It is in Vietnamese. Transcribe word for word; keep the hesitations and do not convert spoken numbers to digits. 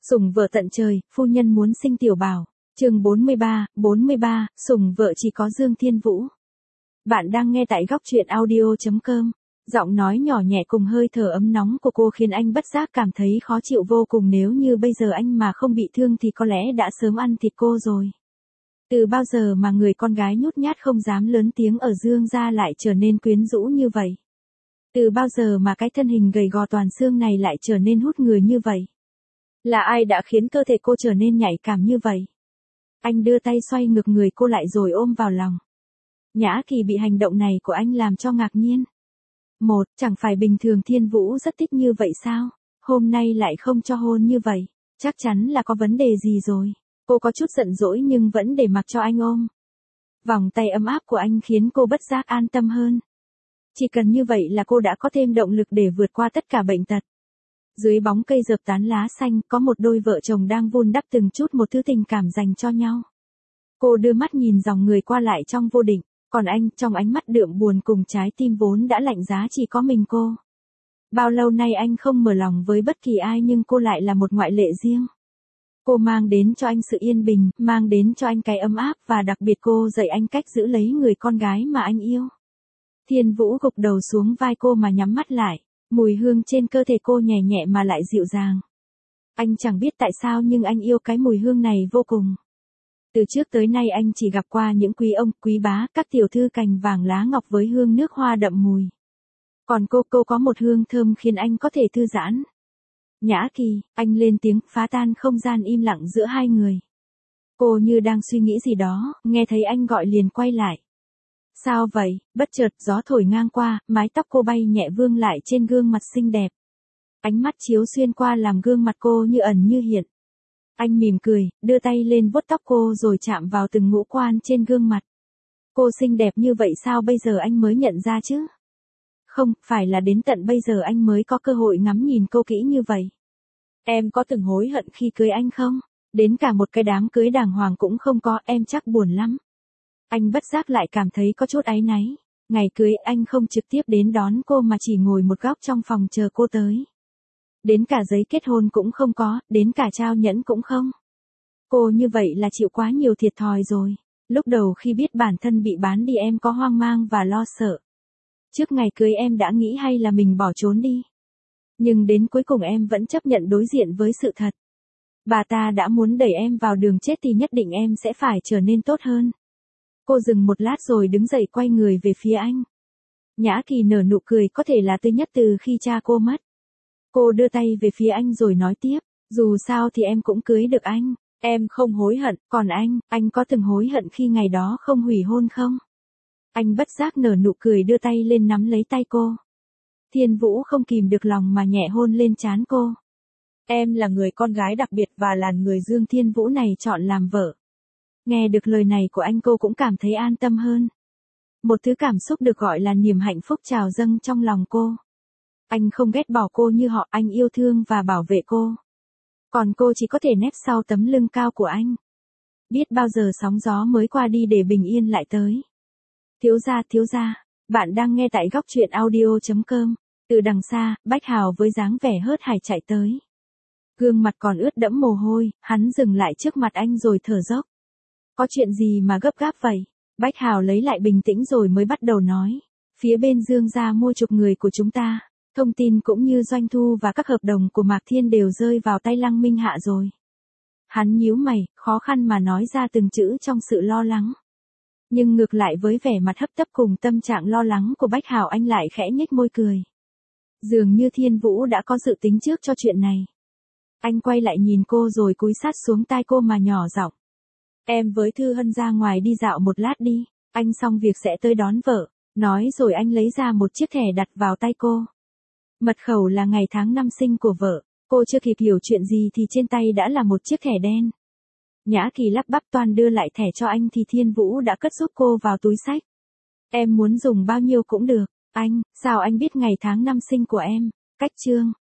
Sủng vợ tận trời, phu nhân muốn sinh tiểu bảo. Chương bốn mươi ba, bốn mươi ba, sủng vợ chỉ có Dương Thiên Vũ. Bạn đang nghe tại góc truyện audio chấm com. Giọng nói nhỏ nhẹ cùng hơi thở ấm nóng của cô khiến anh bất giác cảm thấy khó chịu vô cùng, nếu như bây giờ anh mà không bị thương thì có lẽ đã sớm ăn thịt cô rồi. Từ bao giờ mà người con gái nhút nhát không dám lớn tiếng ở Dương gia lại trở nên quyến rũ như vậy? Từ bao giờ mà cái thân hình gầy gò toàn xương này lại trở nên hút người như vậy? Là ai đã khiến cơ thể cô trở nên nhạy cảm như vậy? Anh đưa tay xoay ngược người cô lại rồi ôm vào lòng. Nhã Kỳ bị hành động này của anh làm cho ngạc nhiên. Một, chẳng phải bình thường Thiên Vũ rất thích như vậy sao? Hôm nay lại không cho hôn như vậy, chắc chắn là có vấn đề gì rồi. Cô có chút giận dỗi nhưng vẫn để mặc cho anh ôm. Vòng tay ấm áp của anh khiến cô bất giác an tâm hơn. Chỉ cần như vậy là cô đã có thêm động lực để vượt qua tất cả bệnh tật. Dưới bóng cây dợp tán lá xanh có một đôi vợ chồng đang vun đắp từng chút một thứ tình cảm dành cho nhau. Cô đưa mắt nhìn dòng người qua lại trong vô định, còn anh trong ánh mắt đượm buồn cùng trái tim vốn đã lạnh giá chỉ có mình cô. Bao lâu nay anh không mở lòng với bất kỳ ai nhưng cô lại là một ngoại lệ riêng. Cô mang đến cho anh sự yên bình, mang đến cho anh cái ấm áp và đặc biệt cô dạy anh cách giữ lấy người con gái mà anh yêu. Thiên Vũ gục đầu xuống vai cô mà nhắm mắt lại. Mùi hương trên cơ thể cô nhẹ nhẹ mà lại dịu dàng. Anh chẳng biết tại sao nhưng anh yêu cái mùi hương này vô cùng. Từ trước tới nay anh chỉ gặp qua những quý ông, quý bá, các tiểu thư cành vàng lá ngọc với hương nước hoa đậm mùi. Còn cô, cô có một hương thơm khiến anh có thể thư giãn. Nhã Kỳ, anh lên tiếng phá tan không gian im lặng giữa hai người. Cô như đang suy nghĩ gì đó, nghe thấy anh gọi liền quay lại. Sao vậy? Bất chợt gió thổi ngang qua, mái tóc cô bay nhẹ vương lại trên gương mặt xinh đẹp. Ánh mắt chiếu xuyên qua làm gương mặt cô như ẩn như hiện. Anh mỉm cười, đưa tay lên vuốt tóc cô rồi chạm vào từng ngũ quan trên gương mặt. Cô xinh đẹp như vậy sao bây giờ anh mới nhận ra chứ? Không, phải là đến tận bây giờ anh mới có cơ hội ngắm nhìn cô kỹ như vậy. Em có từng hối hận khi cưới anh không? Đến cả một cái đám cưới đàng hoàng cũng không có, em chắc buồn lắm. Anh bất giác lại cảm thấy có chút áy náy. Ngày cưới anh không trực tiếp đến đón cô mà chỉ ngồi một góc trong phòng chờ cô tới. Đến cả giấy kết hôn cũng không có, đến cả trao nhẫn cũng không. Cô như vậy là chịu quá nhiều thiệt thòi rồi. Lúc đầu khi biết bản thân bị bán đi em có hoang mang và lo sợ. Trước ngày cưới em đã nghĩ hay là mình bỏ trốn đi. Nhưng đến cuối cùng em vẫn chấp nhận đối diện với sự thật. Bà ta đã muốn đẩy em vào đường chết thì nhất định em sẽ phải trở nên tốt hơn. Cô dừng một lát rồi đứng dậy quay người về phía anh. Nhã Kỳ nở nụ cười có thể là tươi nhất từ khi cha cô mất. Cô đưa tay về phía anh rồi nói tiếp, dù sao thì em cũng cưới được anh, em không hối hận, còn anh, anh có từng hối hận khi ngày đó không hủy hôn không? Anh bất giác nở nụ cười đưa tay lên nắm lấy tay cô. Thiên Vũ không kìm được lòng mà nhẹ hôn lên trán cô. Em là người con gái đặc biệt và là người Dương Thiên Vũ này chọn làm vợ. Nghe được lời này của anh cô cũng cảm thấy an tâm hơn. Một thứ cảm xúc được gọi là niềm hạnh phúc trào dâng trong lòng cô. Anh không ghét bỏ cô như họ, anh yêu thương và bảo vệ cô. Còn cô chỉ có thể nép sau tấm lưng cao của anh. Biết bao giờ sóng gió mới qua đi để bình yên lại tới. Thiếu gia, thiếu gia, bạn đang nghe tại góc truyện audio chấm com. Từ đằng xa, Bách Hào với dáng vẻ hớt hải chạy tới. Gương mặt còn ướt đẫm mồ hôi, hắn dừng lại trước mặt anh rồi thở dốc. Có chuyện gì mà gấp gáp vậy? Bách Hào lấy lại bình tĩnh rồi mới bắt đầu nói. Phía bên Dương gia mua chuộc người của chúng ta. Thông tin cũng như doanh thu và các hợp đồng của Mạc Thiên đều rơi vào tay Lăng Minh Hạ rồi. Hắn nhíu mày, khó khăn mà nói ra từng chữ trong sự lo lắng. Nhưng ngược lại với vẻ mặt hấp tấp cùng tâm trạng lo lắng của Bách Hào anh lại khẽ nhếch môi cười. Dường như Thiên Vũ đã có dự tính trước cho chuyện này. Anh quay lại nhìn cô rồi cúi sát xuống tai cô mà nhỏ giọng. Em với Thư Hân ra ngoài đi dạo một lát đi, anh xong việc sẽ tới đón vợ. Nói rồi anh lấy ra một chiếc thẻ đặt vào tay cô. Mật khẩu là ngày tháng năm sinh của vợ, cô chưa kịp hiểu chuyện gì thì trên tay đã là một chiếc thẻ đen. Nhã Kỳ lắp bắp toan đưa lại thẻ cho anh thì Thiên Vũ đã cất giúp cô vào túi xách. Em muốn dùng bao nhiêu cũng được, anh, sao anh biết ngày tháng năm sinh của em? Cách chương.